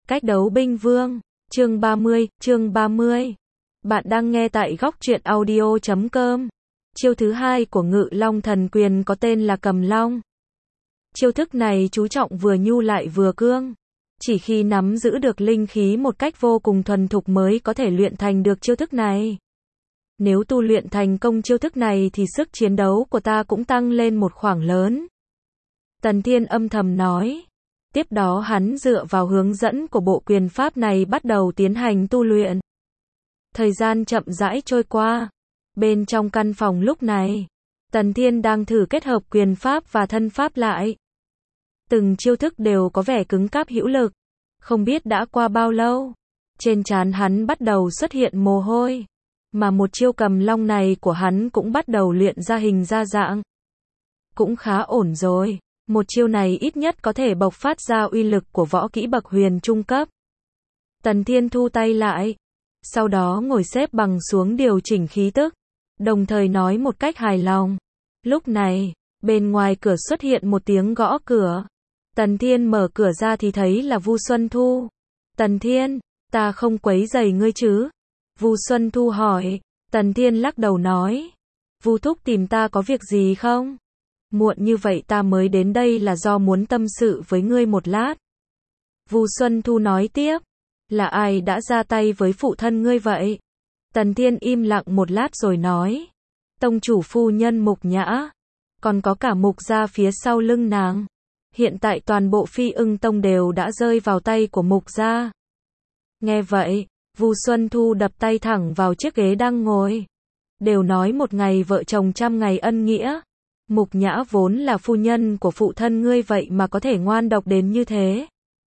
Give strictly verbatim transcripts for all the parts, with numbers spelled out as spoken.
Cách đấu binh vương, chương ba mươi, chương ba mươi. Bạn đang nghe tại góc truyện audio chấm com. Chiêu thứ hai của Ngự Long Thần Quyền có tên là Cầm Long. Chiêu thức này chú trọng vừa nhu lại vừa cương. Chỉ khi nắm giữ được linh khí một cách vô cùng thuần thục mới có thể luyện thành được chiêu thức này. Nếu tu luyện thành công chiêu thức này thì sức chiến đấu của ta cũng tăng lên một khoảng lớn. Tần Thiên âm thầm nói. Tiếp đó hắn dựa vào hướng dẫn của bộ quyền pháp này bắt đầu tiến hành tu luyện. Thời gian chậm rãi trôi qua. Bên trong căn phòng lúc này, Tần Thiên đang thử kết hợp quyền pháp và thân pháp lại. Từng chiêu thức đều có vẻ cứng cáp hữu lực. Không biết đã qua bao lâu, trên trán hắn bắt đầu xuất hiện mồ hôi. Mà một chiêu cầm long này của hắn cũng bắt đầu luyện ra hình ra dạng. Cũng khá ổn rồi. Một chiêu này ít nhất có thể bộc phát ra uy lực của võ kỹ bậc huyền trung cấp. Tần Thiên thu tay lại. Sau đó ngồi xếp bằng xuống điều chỉnh khí tức. Đồng thời nói một cách hài lòng. Lúc này, bên ngoài cửa xuất hiện một tiếng gõ cửa. Tần Thiên mở cửa ra thì thấy là Vu Xuân Thu. Tần Thiên, ta không quấy rầy ngươi chứ? Vu Xuân Thu hỏi. Tần Thiên lắc đầu nói. Vu thúc tìm ta có việc gì không? Muộn như vậy ta mới đến đây là do muốn tâm sự với ngươi một lát. Vu Xuân Thu nói tiếp. Là ai đã ra tay với phụ thân ngươi vậy? Tần Thiên im lặng một lát rồi nói. Tông chủ phu nhân Mục Nhã. Còn có cả Mục gia phía sau lưng nàng. Hiện tại toàn bộ Phi Ưng Tông đều đã rơi vào tay của Mục gia. Nghe vậy, Vu Xuân Thu đập tay thẳng vào chiếc ghế đang ngồi. Đều nói một ngày vợ chồng trăm ngày ân nghĩa. Mục Nhã vốn là phu nhân của phụ thân ngươi vậy mà có thể ngoan độc đến như thế.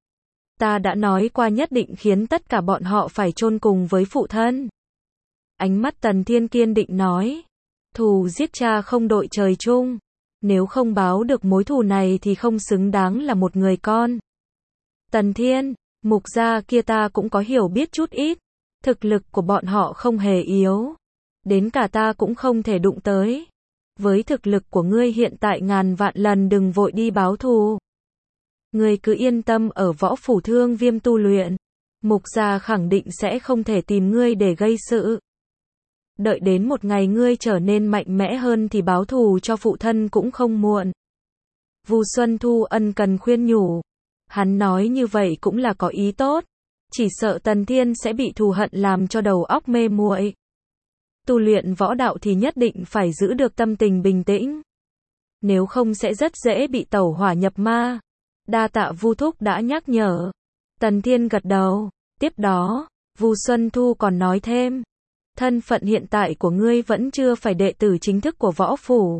Ta đã nói qua nhất định khiến tất cả bọn họ phải chôn cùng với phụ thân. Ánh mắt Tần Thiên kiên định nói. Thù giết cha không đội trời chung. Nếu không báo được mối thù này thì không xứng đáng là một người con. Tần Thiên, Mục gia kia ta cũng có hiểu biết chút ít. Thực lực của bọn họ không hề yếu. Đến cả ta cũng không thể đụng tới. Với thực lực của ngươi hiện tại ngàn vạn lần đừng vội đi báo thù. Ngươi cứ yên tâm ở Võ Phủ Thương Viêm tu luyện. Mục gia khẳng định sẽ không thể tìm ngươi để gây sự. Đợi đến một ngày ngươi trở nên mạnh mẽ hơn thì báo thù cho phụ thân cũng không muộn. Vu Xuân Thu ân cần khuyên nhủ. Hắn nói như vậy cũng là có ý tốt. Chỉ sợ Tần Thiên sẽ bị thù hận làm cho đầu óc mê muội. Tu luyện võ đạo thì nhất định phải giữ được tâm tình bình tĩnh. Nếu không sẽ rất dễ bị tẩu hỏa nhập ma. Đa tạ Vu thúc đã nhắc nhở. Tần Thiên gật đầu. Tiếp đó, Vu Xuân Thu còn nói thêm. Thân phận hiện tại của ngươi vẫn chưa phải đệ tử chính thức của võ phủ.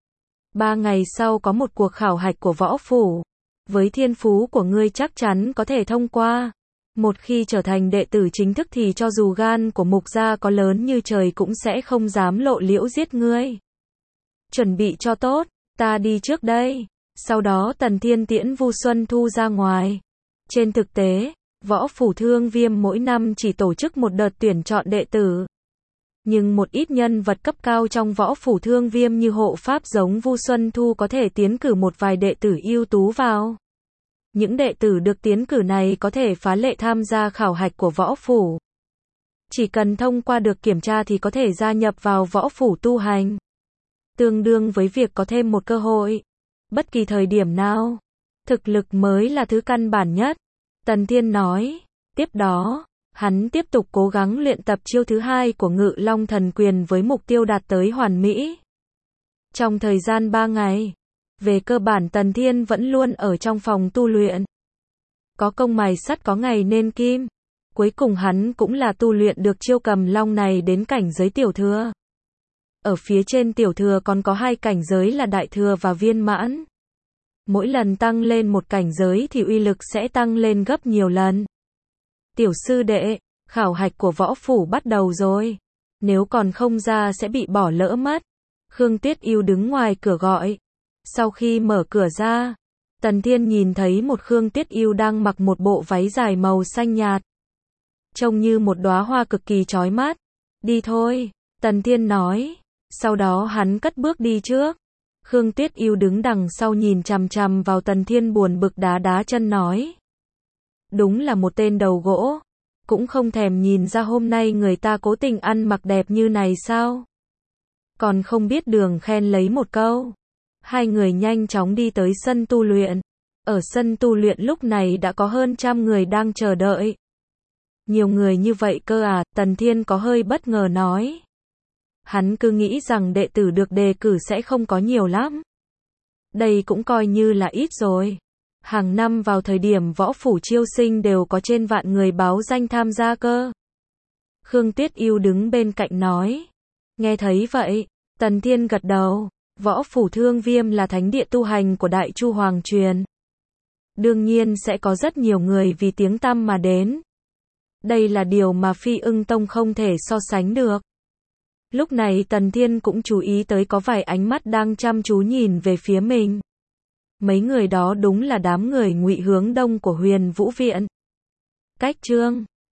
Ba ngày sau có một cuộc khảo hạch của võ phủ. Với thiên phú của ngươi chắc chắn có thể thông qua. Một khi trở thành đệ tử chính thức thì cho dù gan của Mục gia có lớn như trời cũng sẽ không dám lộ liễu giết ngươi. Chuẩn bị cho tốt, ta đi trước đây. Sau đó Tần Thiên tiễn Vu Xuân Thu ra ngoài. Trên thực tế, Võ Phủ Thương Viêm mỗi năm chỉ tổ chức một đợt tuyển chọn đệ tử. Nhưng một ít nhân vật cấp cao trong Võ Phủ Thương Viêm như hộ pháp giống Vu Xuân Thu có thể tiến cử một vài đệ tử ưu tú vào. Những đệ tử được tiến cử này có thể phá lệ tham gia khảo hạch của võ phủ. Chỉ cần thông qua được kiểm tra thì có thể gia nhập vào võ phủ tu hành. Tương đương với việc có thêm một cơ hội. Bất kỳ thời điểm nào. Thực lực mới là thứ căn bản nhất. Tần Thiên nói. Tiếp đó, hắn tiếp tục cố gắng luyện tập chiêu thứ hai của Ngự Long Thần Quyền với mục tiêu đạt tới hoàn mỹ. Trong thời gian ba ngày. Về cơ bản Tần Thiên vẫn luôn ở trong phòng tu luyện. Có công mài sắt có ngày nên kim. Cuối cùng hắn cũng là tu luyện được chiêu cầm long này đến cảnh giới tiểu thừa. Ở phía trên tiểu thừa còn có hai cảnh giới là đại thừa và viên mãn. Mỗi lần tăng lên một cảnh giới thì uy lực sẽ tăng lên gấp nhiều lần. Tiểu sư đệ, khảo hạch của võ phủ bắt đầu rồi. Nếu còn không ra sẽ bị bỏ lỡ mất. Khương Tuyết Yêu đứng ngoài cửa gọi. Sau khi mở cửa ra, Tần Thiên nhìn thấy một Khương Tuyết Yêu đang mặc một bộ váy dài màu xanh nhạt. Trông như một đóa hoa cực kỳ chói mắt. Đi thôi, Tần Thiên nói. Sau đó hắn cất bước đi trước. Khương Tuyết Yêu đứng đằng sau nhìn chằm chằm vào Tần Thiên buồn bực đá đá chân nói. Đúng là một tên đầu gỗ. Cũng không thèm nhìn ra hôm nay người ta cố tình ăn mặc đẹp như này sao? Còn không biết đường khen lấy một câu. Hai người nhanh chóng đi tới sân tu luyện. Ở sân tu luyện lúc này đã có hơn trăm người đang chờ đợi. Nhiều người như vậy cơ à, Tần Thiên có hơi bất ngờ nói. Hắn cứ nghĩ rằng đệ tử được đề cử sẽ không có nhiều lắm. Đây cũng coi như là ít rồi. Hàng năm vào thời điểm võ phủ chiêu sinh đều có trên vạn người báo danh tham gia cơ. Khương Tuyết Yêu đứng bên cạnh nói. Nghe thấy vậy, Tần Thiên gật đầu. Võ phủ Thương Viêm là thánh địa tu hành của Đại Chu Hoàng Truyền. Đương nhiên sẽ có rất nhiều người vì tiếng tăm mà đến. Đây là điều mà Phi Ưng Tông không thể so sánh được. Lúc này Tần Thiên cũng chú ý tới có vài ánh mắt đang chăm chú nhìn về phía mình. Mấy người đó đúng là đám người Ngụy Hướng Đông của Huyền Vũ Viện. Cách chương